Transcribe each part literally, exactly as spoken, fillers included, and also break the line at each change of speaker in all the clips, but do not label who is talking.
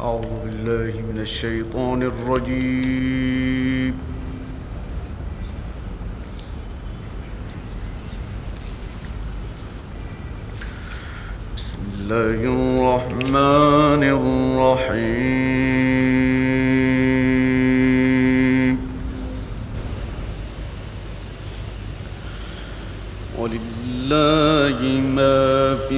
أعوذ بالله من الشيطان الرجيم. بسم الله الرحمن الرحيم. ولله ما في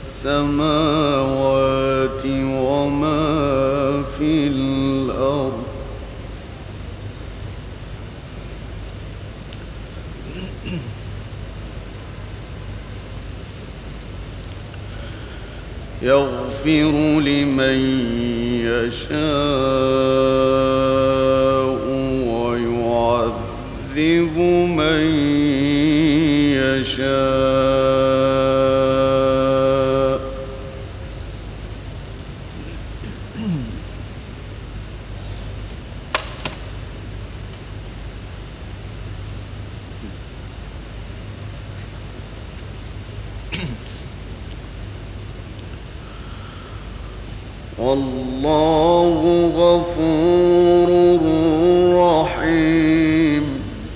السماوات وما في الأرض يغفر لمن يشاء ويعذب من يشاء. والله غفور رحيم.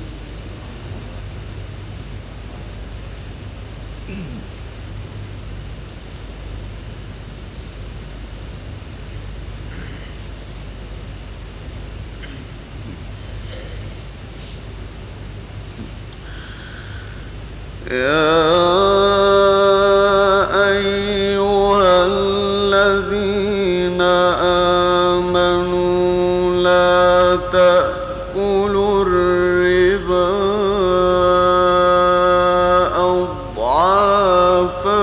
يا أيها الذين آمنوا لا تأكلوا الربا أضعافا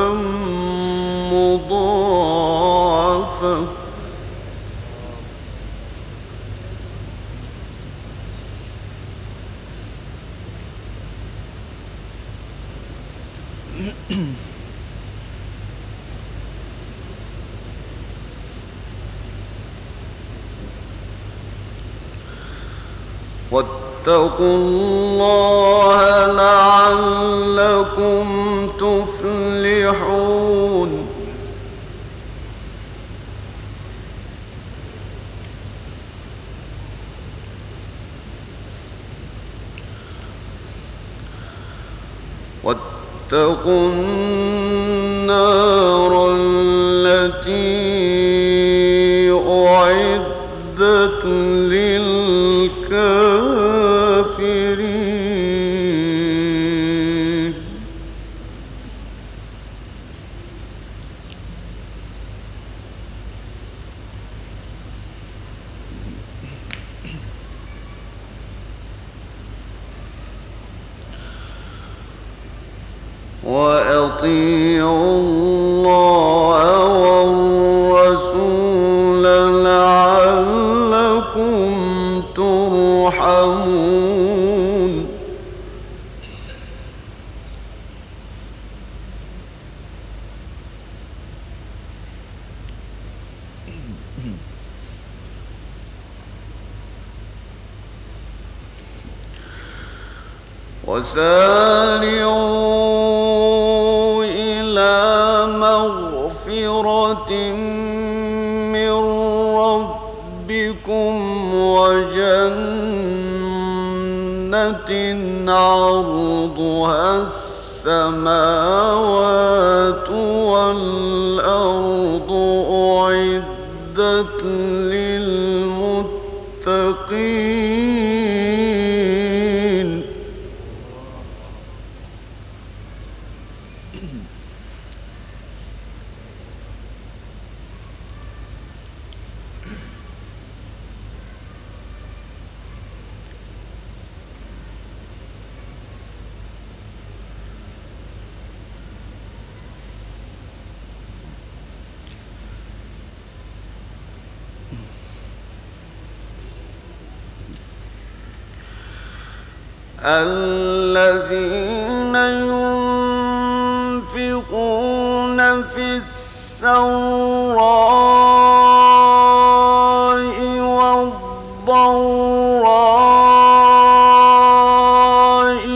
مضاعفة واتقوا الله لعلكم تفلحون. واتقوا النار التي أعدت للكافرين. وأطيعوا الله والرسول لعلكم ترحمون. وسارعوا إلى مغفرة من ربكم وجنة عرضها السماوات والأرض أعدت للمتقين. الذين ينفقون في السراء والضراء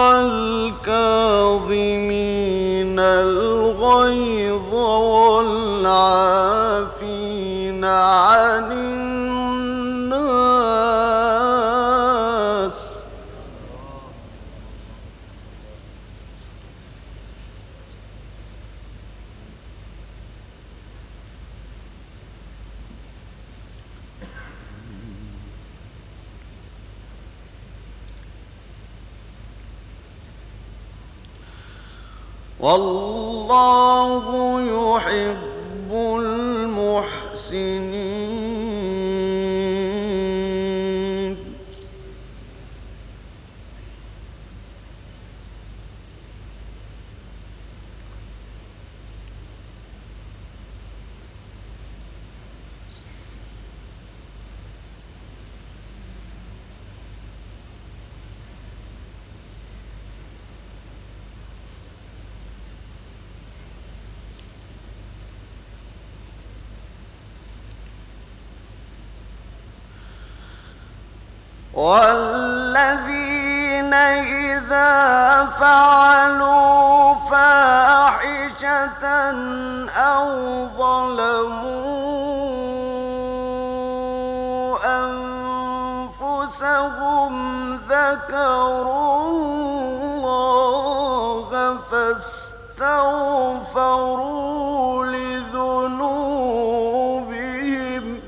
والكاظمين الغيظ والعافين عن عن الناس والله يحب المحسنين والذين إذا فعلوا فاحشة أو ظلموا أنفسهم ذكروا الله فاستغفروا لذنوبهم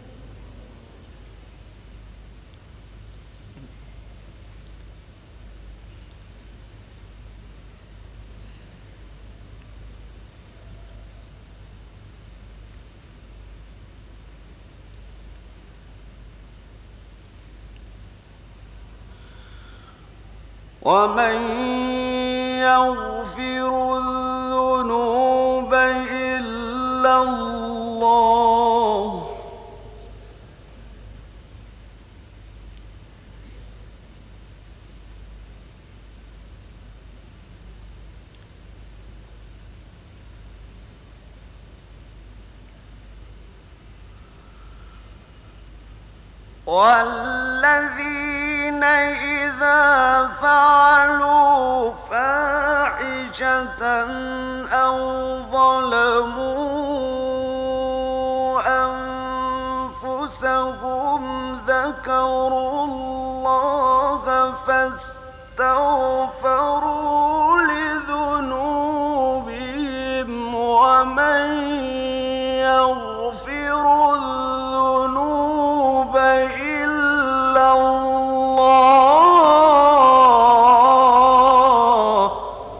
ومن يغفر الذنوب إلا الله والذين إذا فعلوا فاحشة أو ظلموا أنفسهم ذكروا الله فاستغفروا لذنوبهم ومن يغفر الذنوب إلا الله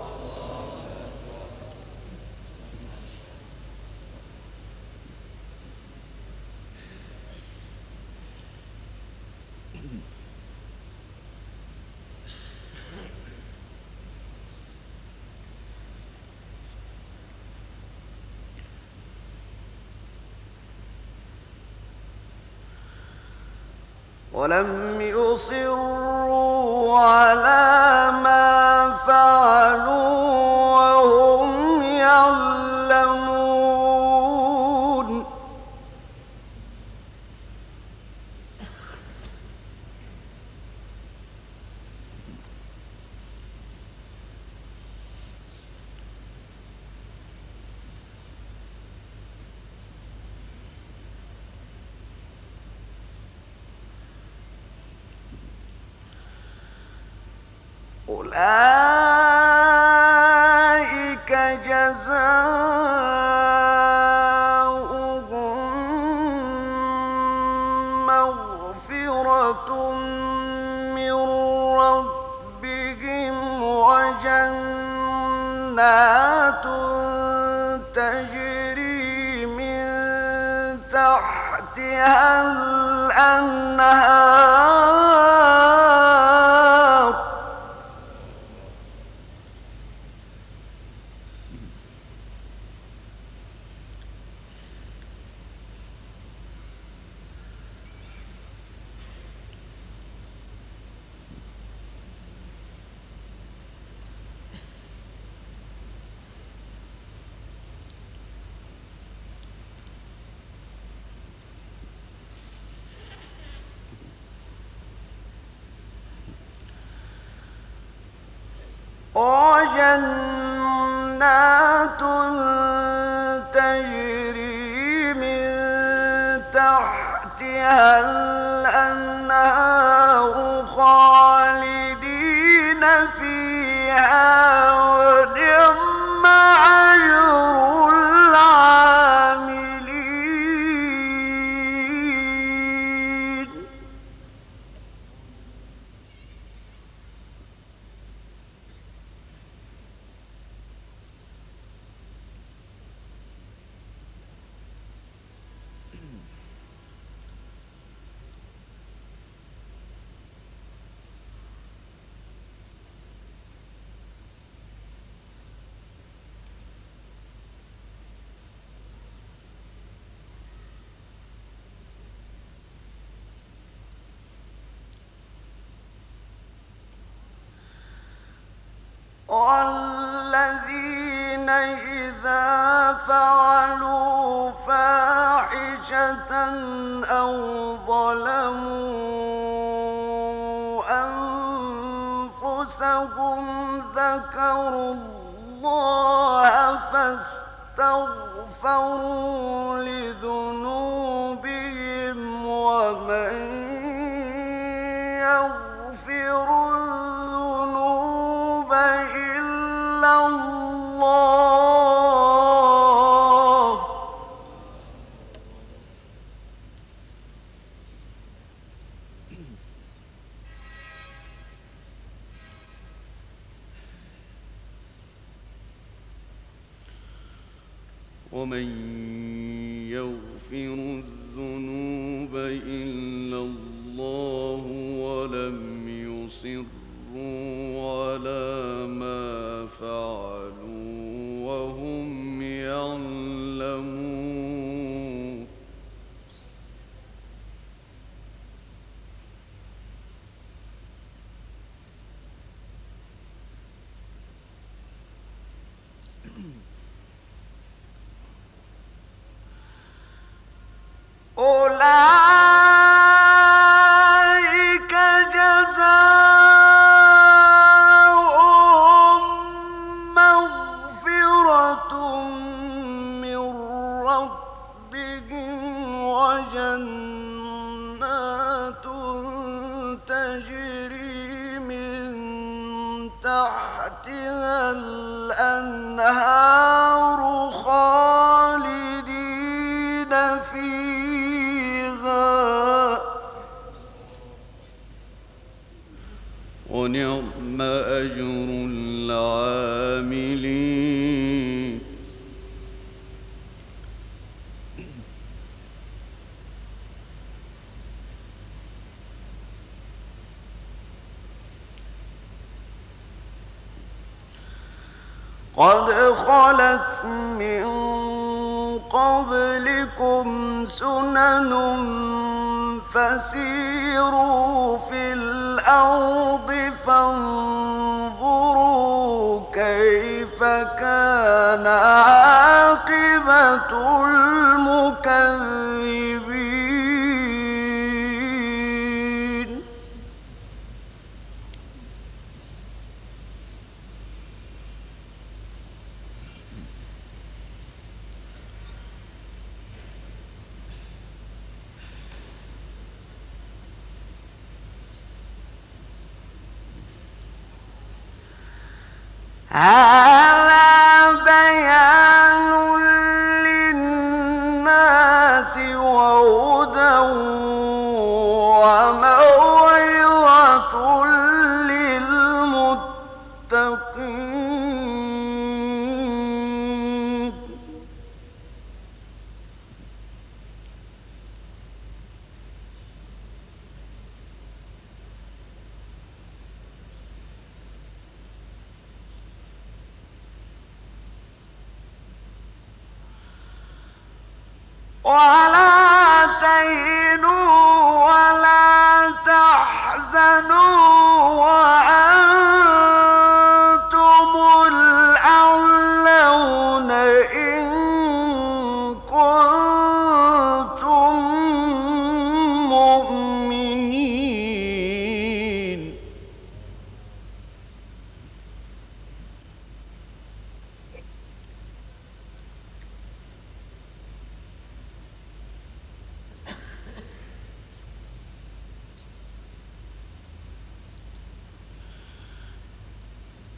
ولم يصروا على ما فعلوا وهم يعلمون أولئك جزاؤهم مغفرة من ربهم وجنات تجري من تحتها الأنهار وجنات تجري من تحتها تحتها الأنهار خالدين فيها ونعم أجر العاملين. والذين إذا فعلوا فاحشة أو ظلموا أنفسهم ذكروا الله فاستغفروا لذنوبهم ومن يغفر الذنوب إلا الله
ومن يغفر الذنوب إلا الله ولم يصروا على ما فعلوا وهم يعلمون.
أولئك جزاؤهم مغفرة من ربهم وجنات تجري من تحتها الأنهار خالدين فيها
ونعم أجر العاملين.
قد خلت من قبلكم سنن فسيروا في الأرض فانظروا كيف كان عاقبة المكذبين. هذا بيان للناس وهدى وموعظة للمتقين. ولا تهنوا ولا تحزنوا وأنتم الأعلون إن كنتم مؤمنين.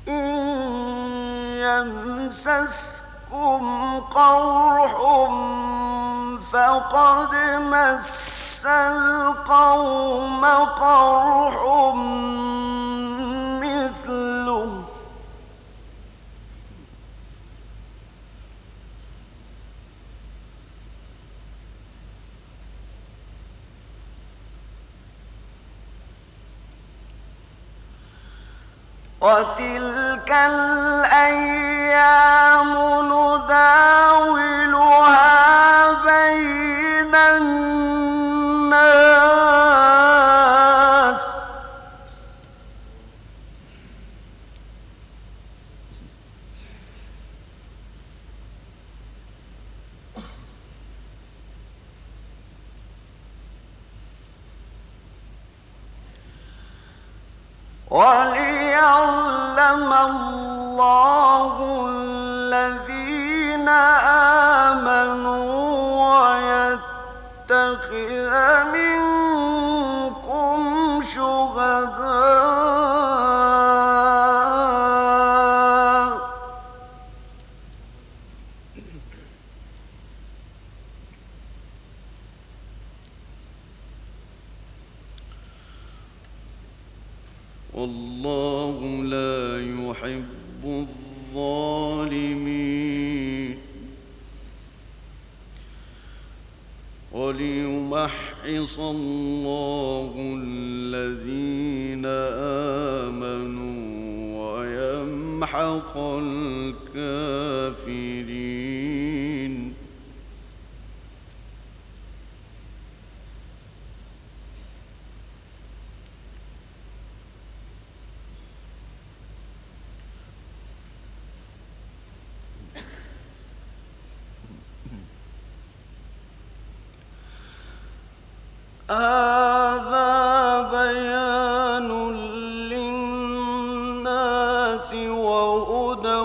إن يمسسكم قرح فقد مس القوم قرح مثله وتلك الأيام نداولها بين الناس وليعلم الله الذين آمنوا ويتخذ منكم شهداء
والله لا يحب الظالمين وليمحص الله الذين آمنوا ويمحق الكافرين
هذا بيان للناس وهدى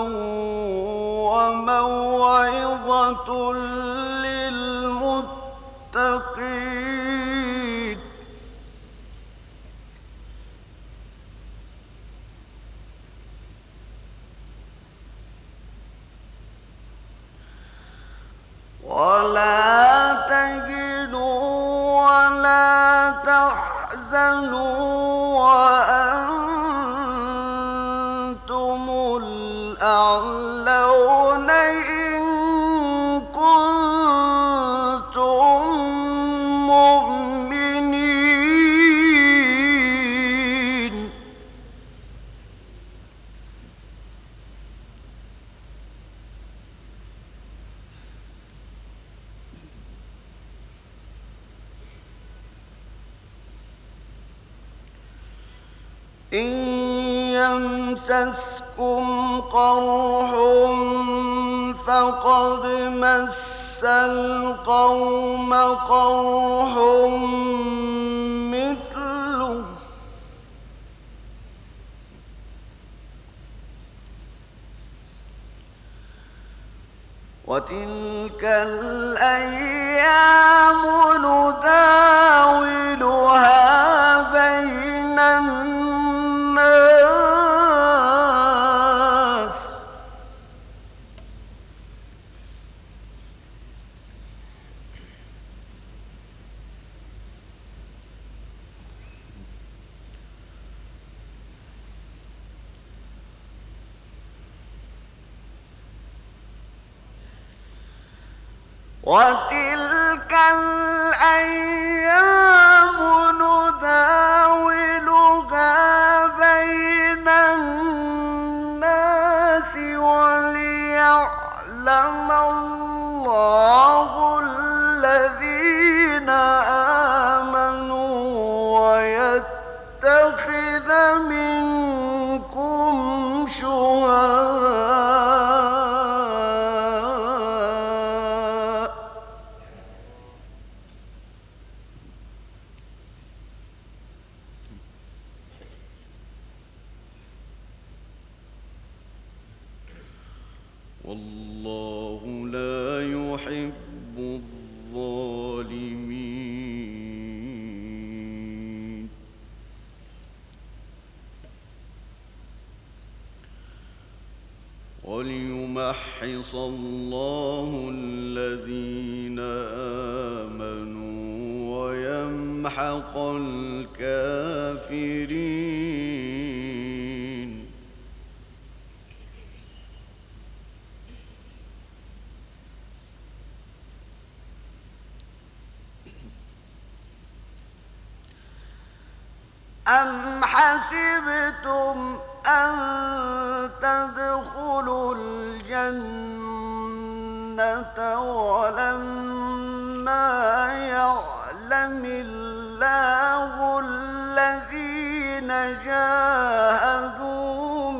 وموعظة للمتقين ولا تهنوا ولا تحزنوا وأنتم الأعلون إن كنتم مؤمنين إن يمسسكم قرح فقد مس القوم قرح مثله وتلك الأيام نداولها بين الناس وتلك الأيام نداولها بين الناس وليعلم الله الذين آمنوا ويتخذ منكم شهداء
والله لا يحب الظالمين ليمحص الله الذين آمنوا ويمحق الكافرين.
أم حسبتم أن تدخلوا الجنة ولما يعلم الله الذين جاهدوا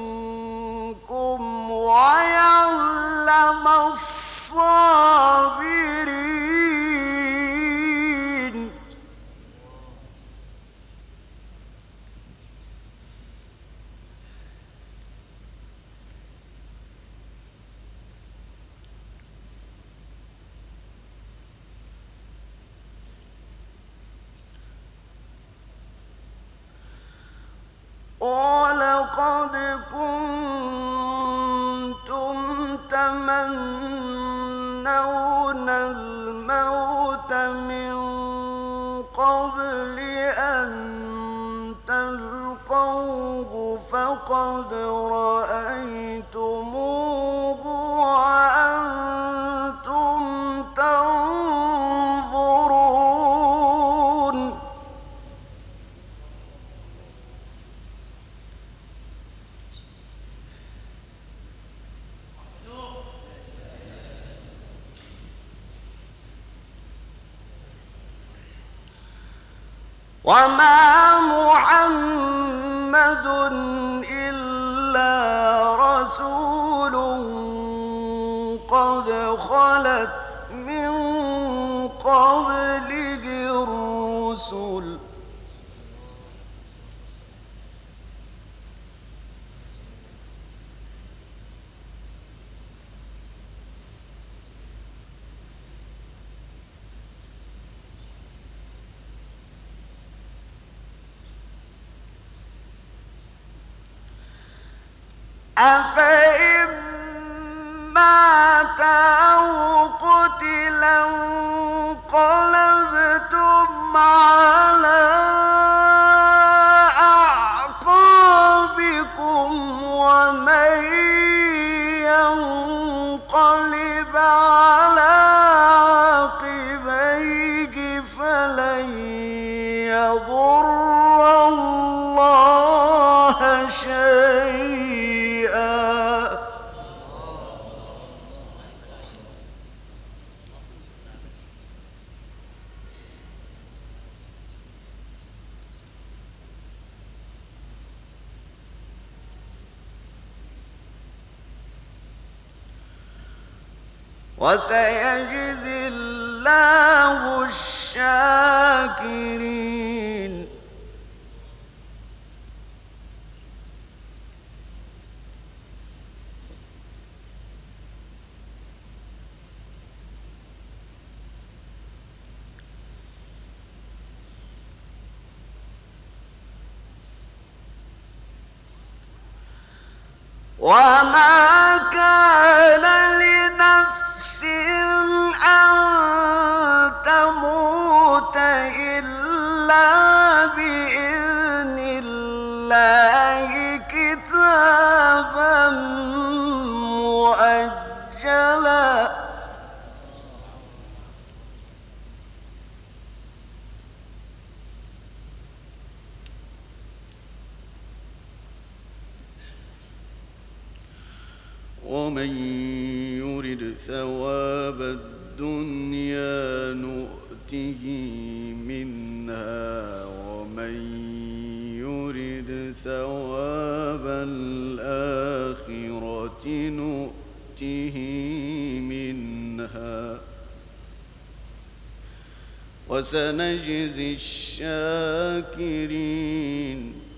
منكم ويعلم الصابرين. وَلَقَدْ كُنتُمْ تَمَنَّوْنَ الْمَوْتَ مِنْ قَبْلِ أَنْ تَلْقَوْهُ فَقَدْ رَأَيْتُمُوهُ وَأَنْتُمْ تَنْظُرُونَ. وَمَا مُحَمَّدٌ إِلَّا رَسُولٌ قَدْ خَلَتْ مِنْ قَبْلِهِ الرُّسُلُ أَفَإِن مَّاتَ أَوْ قُتِلَ انقَلَبْتُمْ عَلَىٰ أَعْقَابِكُمْ وَمَن يَنقَلِبْ عَلَىٰ عَقِبَيْهِ فَلَن يَضُرَّ اللَّهَ شَيْئًا. وَسَيَجْزِي اللَّهُ الشَّاكِرِينَ. وَمَا كَانَ لِنَفْسٍ أَن تَمُوتَ إِلَّا بِإِذْنِ اللَّهِ كِتَابًا مُّؤَجَّلًا.
ومن يرد ثواب الدنيا نؤته منها ومن يرد ثواب الآخرة نؤته منها وسنجزي الشاكرين.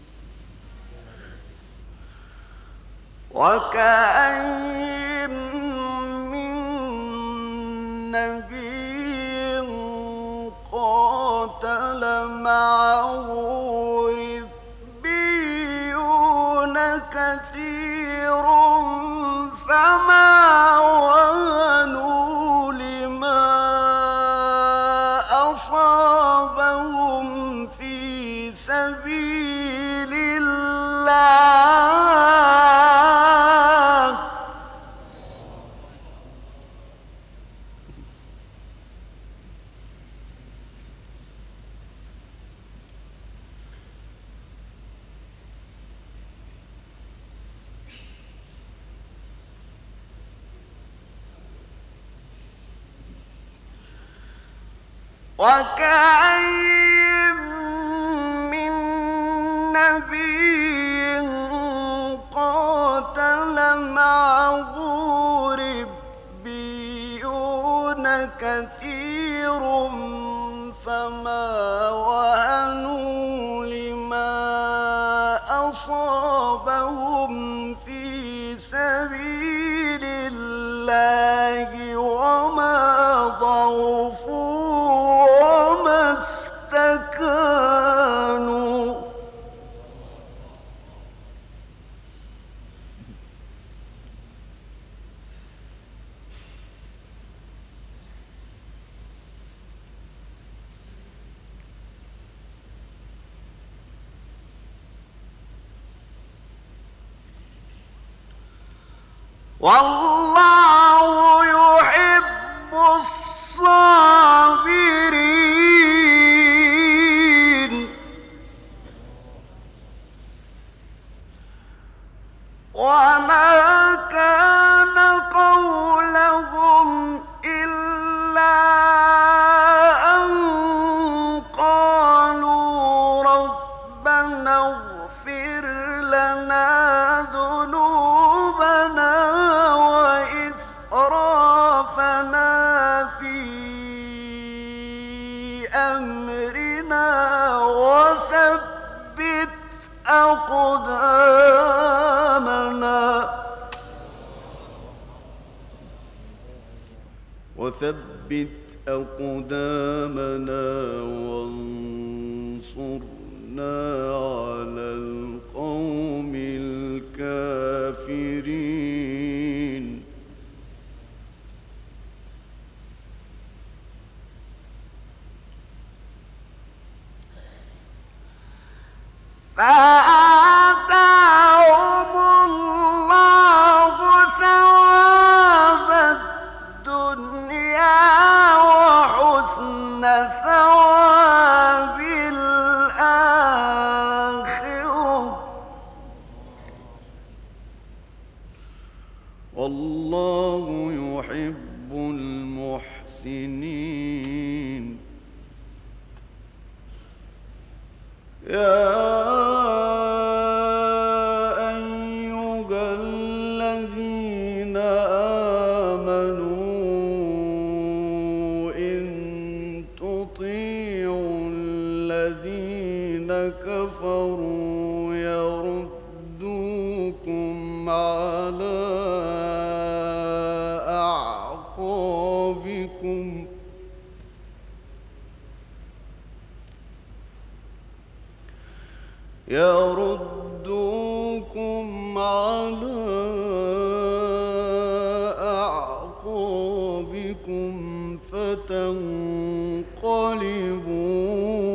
وَكَأَيِّن مِّن نَّبِيٍّ قَاتَلَ مَعَهُ رِبِّيُّونَ كَثِيرٌ فَمَا وكأين من نبي قاتل معه ربيون كثير فما وهنوا لما أصابهم في سبيل الله وما ضعفوا وما استكانوا والله يحب الصابرين وما كان قولهم إلا أن قالوا ربنا اغفر لنا ذنوبنا وإسرافنا في أمرنا وثبت أقدامنا
وثبت أقدامنا وانصرنا على القوم الكافرين
فآتاهم الله ثواب الدنيا وحسن ثواب الآخرة
والله يحب المحسنين يا أيها الذين آمنوا إن تطيعوا الذين كفروا يردوكم على أعقابكم يردوكم على أعقابكم فتنقلبوا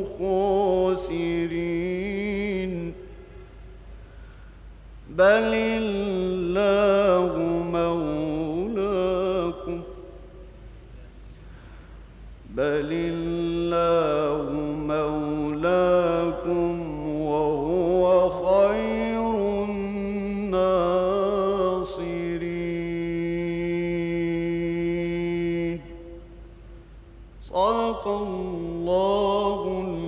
خاسرين بل الله مولاكم بل الله مولاكم وهو خير الناصرين صدق الله